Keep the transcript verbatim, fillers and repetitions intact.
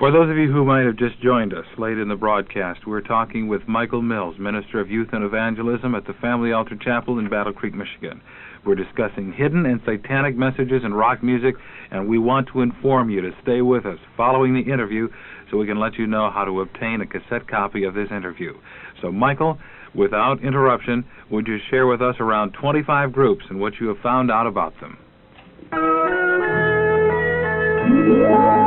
For those of you who might have just joined us late in the broadcast, we're talking with Michael Mills, Minister of Youth and Evangelism at the Family Altar Chapel in Battle Creek, Michigan. We're discussing hidden and satanic messages in rock music, and we want to inform you to stay with us following the interview so we can let you know how to obtain a cassette copy of this interview. So, Michael, without interruption, would you share with us around twenty-five groups and what you have found out about them?